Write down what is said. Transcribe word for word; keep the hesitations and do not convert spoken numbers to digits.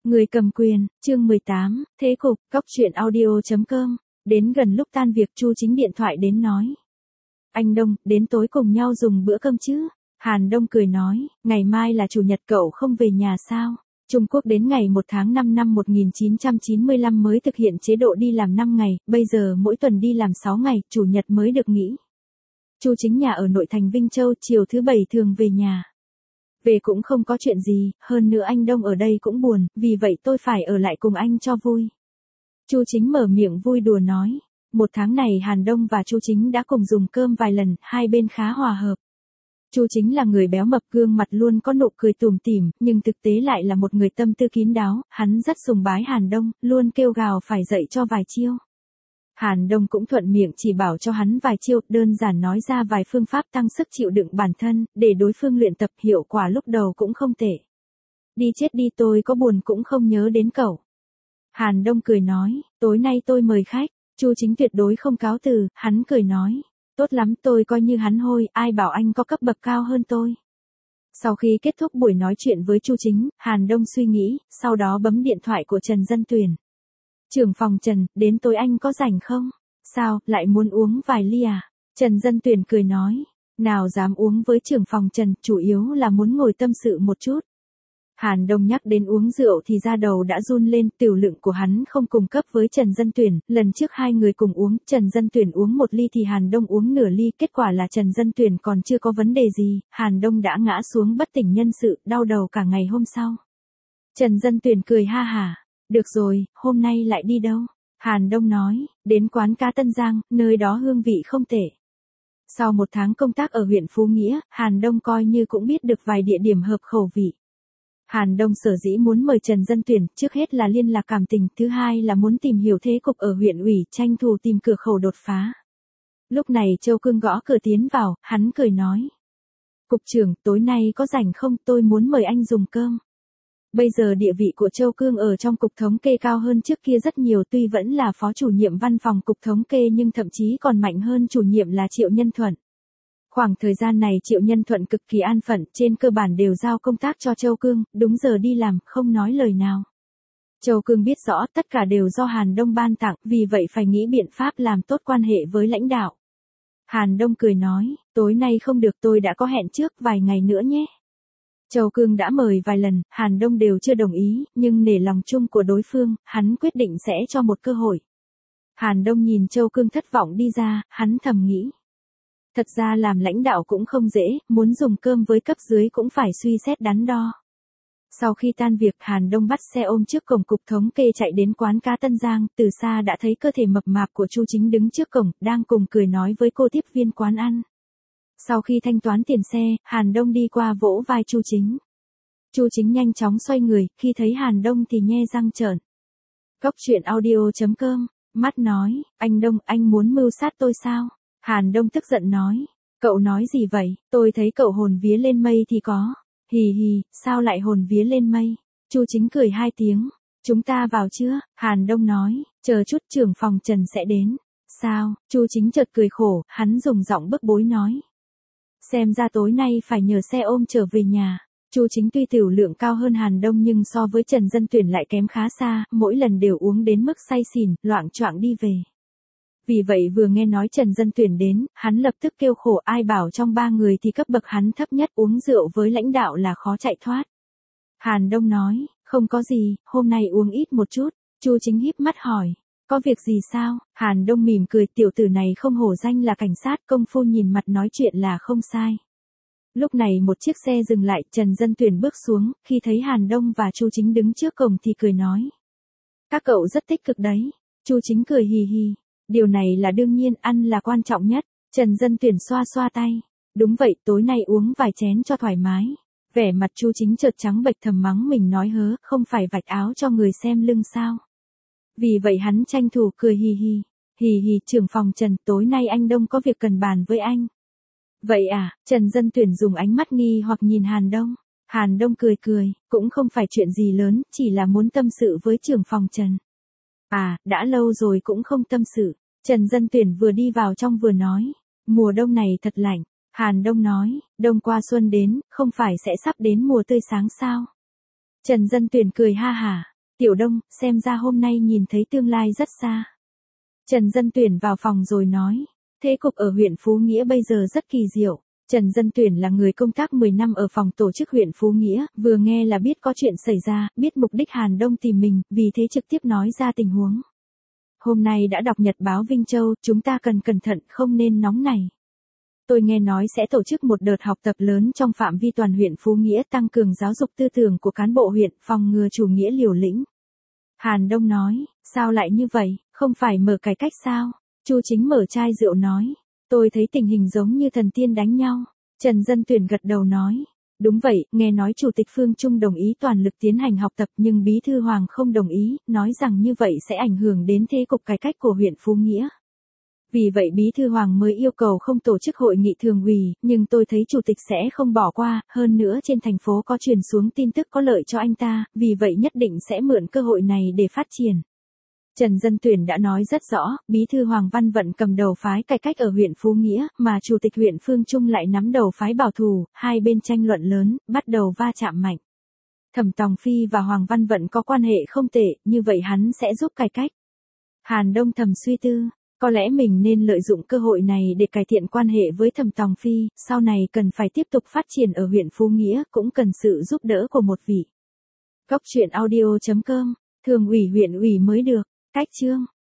Người cầm quyền, chương mười tám, thế cục, cóc truyện audio.com, đến gần lúc tan việc Chu Chính điện thoại đến nói. Anh Đông, đến tối cùng nhau dùng bữa cơm chứ? Hàn Đông cười nói, ngày mai là chủ nhật cậu không về nhà sao? Trung Quốc đến ngày một tháng năm năm một nghìn chín trăm chín mươi lăm mới thực hiện chế độ đi làm năm ngày, bây giờ mỗi tuần đi làm sáu ngày, chủ nhật mới được nghỉ. Chu Chính nhà ở nội thành Vinh Châu, chiều thứ bảy thường về nhà. Về cũng không có chuyện gì, hơn nữa anh Đông ở đây cũng buồn, vì vậy tôi phải ở lại cùng anh cho vui. Chu Chính mở miệng vui đùa nói. Một tháng này Hàn Đông và Chu Chính đã cùng dùng cơm vài lần, hai bên khá hòa hợp. Chu Chính là người béo mập, gương mặt luôn có nụ cười tủm tỉm, nhưng thực tế lại là một người tâm tư kín đáo, hắn rất sùng bái Hàn Đông, luôn kêu gào phải dạy cho vài chiêu. Hàn Đông cũng thuận miệng chỉ bảo cho hắn vài chiêu, đơn giản nói ra vài phương pháp tăng sức chịu đựng bản thân, để đối phương luyện tập, hiệu quả lúc đầu cũng không tệ. Đi chết đi, tôi có buồn cũng không nhớ đến cậu. Hàn Đông cười nói, tối nay tôi mời khách. Chu Chính tuyệt đối không cáo từ, hắn cười nói, tốt lắm, tôi coi như hắn hôi, ai bảo anh có cấp bậc cao hơn tôi. Sau khi kết thúc buổi nói chuyện với Chu Chính, Hàn Đông suy nghĩ, sau đó bấm điện thoại của Trần Dân Tuyển. Trưởng phòng Trần, đến tối anh có rảnh không? Sao, lại muốn uống vài ly à? Trần Dân Tuyển cười nói, nào dám uống với trưởng phòng Trần, chủ yếu là muốn ngồi tâm sự một chút. Hàn Đông nhắc đến uống rượu thì da đầu đã run lên, tiểu lượng của hắn không cùng cấp với Trần Dân Tuyển, lần trước hai người cùng uống, Trần Dân Tuyển uống một ly thì Hàn Đông uống nửa ly, kết quả là Trần Dân Tuyển còn chưa có vấn đề gì, Hàn Đông đã ngã xuống bất tỉnh nhân sự, đau đầu cả ngày hôm sau. Trần Dân Tuyển cười ha hả, được rồi, hôm nay lại đi đâu? Hàn Đông nói, đến quán cá Tân Giang, nơi đó hương vị không tệ. Sau một tháng công tác ở huyện Phú Nghĩa, Hàn Đông coi như cũng biết được vài địa điểm hợp khẩu vị. Hàn Đông sở dĩ muốn mời Trần Dân Tuyển, trước hết là liên lạc cảm tình, thứ hai là muốn tìm hiểu thế cục ở huyện ủy, tranh thủ tìm cửa khẩu đột phá. Lúc này Châu Cương gõ cửa tiến vào, hắn cười nói. Cục trưởng, tối nay có rảnh không, tôi muốn mời anh dùng cơm. Bây giờ địa vị của Châu Cương ở trong cục thống kê cao hơn trước kia rất nhiều, tuy vẫn là phó chủ nhiệm văn phòng cục thống kê nhưng thậm chí còn mạnh hơn chủ nhiệm là Triệu Nhân Thuận. Khoảng thời gian này Triệu Nhân Thuận cực kỳ an phận, trên cơ bản đều giao công tác cho Châu Cương, đúng giờ đi làm, không nói lời nào. Châu Cương biết rõ tất cả đều do Hàn Đông ban tặng, vì vậy phải nghĩ biện pháp làm tốt quan hệ với lãnh đạo. Hàn Đông cười nói, tối nay không được, tôi đã có hẹn trước, vài ngày nữa nhé. Châu Cương đã mời vài lần, Hàn Đông đều chưa đồng ý, nhưng nể lòng chung của đối phương, hắn quyết định sẽ cho một cơ hội. Hàn Đông nhìn Châu Cương thất vọng đi ra, hắn thầm nghĩ. Thật ra làm lãnh đạo cũng không dễ, muốn dùng cơm với cấp dưới cũng phải suy xét đắn đo. Sau khi tan việc, Hàn Đông bắt xe ôm trước cổng cục thống kê chạy đến quán cá Tân Giang, từ xa đã thấy cơ thể mập mạp của Chu Chính đứng trước cổng, đang cùng cười nói với cô tiếp viên quán ăn. Sau khi thanh toán tiền xe, Hàn Đông đi qua vỗ vai Chu Chính. Chu Chính nhanh chóng xoay người, khi thấy Hàn Đông thì nhe răng trợn. Cóc truyện audio.com, mắt nói, anh Đông, anh muốn mưu sát tôi sao? Hàn Đông tức giận nói, cậu nói gì vậy, tôi thấy cậu hồn vía lên mây thì có. Hì hì, sao lại hồn vía lên mây? Chu Chính cười hai tiếng, chúng ta vào chưa? Hàn Đông nói, chờ chút trưởng phòng Trần sẽ đến. Sao? Chu Chính chợt cười khổ, hắn dùng giọng bức bối nói. Xem ra tối nay phải nhờ xe ôm trở về nhà. Chu Chính tuy tiểu lượng cao hơn Hàn Đông nhưng so với Trần Dân Tuyển lại kém khá xa, mỗi lần đều uống đến mức say xỉn, loạng choạng đi về. Vì vậy vừa nghe nói Trần Dân Tuyển đến, hắn lập tức kêu khổ, ai bảo trong ba người thì cấp bậc hắn thấp nhất, uống rượu với lãnh đạo là khó chạy thoát. Hàn Đông nói, không có gì, hôm nay uống ít một chút. Chu Chính híp mắt hỏi, có việc gì sao? Hàn Đông mỉm cười, tiểu tử này không hổ danh là cảnh sát, công phu nhìn mặt nói chuyện là không sai. Lúc này một chiếc xe dừng lại, Trần Dân Tuyển bước xuống, khi thấy Hàn Đông và Chu Chính đứng trước cổng thì cười nói. Các cậu rất tích cực đấy. Chu Chính cười hì hì. Điều này là đương nhiên, ăn là quan trọng nhất. Trần Dân Tuyển xoa xoa tay. Đúng vậy, tối nay uống vài chén cho thoải mái. Vẻ mặt Chu Chính chợt trắng bệch, thầm mắng mình nói hớ, không phải vạch áo cho người xem lưng sao. Vì vậy hắn tranh thủ cười hì hì. Hì hì, trưởng phòng Trần, tối nay anh Đông có việc cần bàn với anh. Vậy à? Trần Dân Tuyển dùng ánh mắt nghi hoặc nhìn Hàn Đông. Hàn Đông cười cười, cũng không phải chuyện gì lớn, chỉ là muốn tâm sự với trưởng phòng Trần. À, đã lâu rồi cũng không tâm sự. Trần Dân Tuyển vừa đi vào trong vừa nói. Mùa đông này thật lạnh. Hàn Đông nói, đông qua xuân đến, không phải sẽ sắp đến mùa tươi sáng sao? Trần Dân Tuyển cười ha hả. Tiểu Đông, xem ra hôm nay nhìn thấy tương lai rất xa. Trần Dân Tuyển vào phòng rồi nói. Thế cục ở huyện Phú Nghĩa bây giờ rất kỳ diệu. Trần Dân Tuyển là người công tác mười năm ở phòng tổ chức huyện Phú Nghĩa, vừa nghe là biết có chuyện xảy ra, biết mục đích Hàn Đông tìm mình, vì thế trực tiếp nói ra tình huống. Hôm nay đã đọc nhật báo Vinh Châu, chúng ta cần cẩn thận, không nên nóng nảy. Tôi nghe nói sẽ tổ chức một đợt học tập lớn trong phạm vi toàn huyện Phú Nghĩa, tăng cường giáo dục tư tưởng của cán bộ huyện, phòng ngừa chủ nghĩa liều lĩnh. Hàn Đông nói, sao lại như vậy, không phải mở cải cách sao? Chu Chính mở chai rượu nói, tôi thấy tình hình giống như thần tiên đánh nhau. Trần Dân Tuyển gật đầu nói, đúng vậy, nghe nói Chủ tịch Phương Trung đồng ý toàn lực tiến hành học tập nhưng Bí thư Hoàng không đồng ý, nói rằng như vậy sẽ ảnh hưởng đến thế cục cải cách của huyện Phú Nghĩa. Vì vậy Bí thư Hoàng mới yêu cầu không tổ chức hội nghị thường ủy, nhưng tôi thấy Chủ tịch sẽ không bỏ qua, hơn nữa trên thành phố có truyền xuống tin tức có lợi cho anh ta, vì vậy nhất định sẽ mượn cơ hội này để phát triển. Trần Dân Tuyển đã nói rất rõ, Bí thư Hoàng Văn Vận cầm đầu phái cải cách ở huyện Phú Nghĩa, mà Chủ tịch huyện Phương Trung lại nắm đầu phái bảo thủ, hai bên tranh luận lớn, bắt đầu va chạm mạnh. Thẩm Tòng Phi và Hoàng Văn Vận có quan hệ không tệ, như vậy hắn sẽ giúp cải cách. Hàn Đông thầm suy tư, có lẽ mình nên lợi dụng cơ hội này để cải thiện quan hệ với Thẩm Tòng Phi, sau này cần phải tiếp tục phát triển ở huyện Phú Nghĩa, cũng cần sự giúp đỡ của một vị. Góc truyện audio chấm com, thường ủy huyện ủy mới được, cách chương.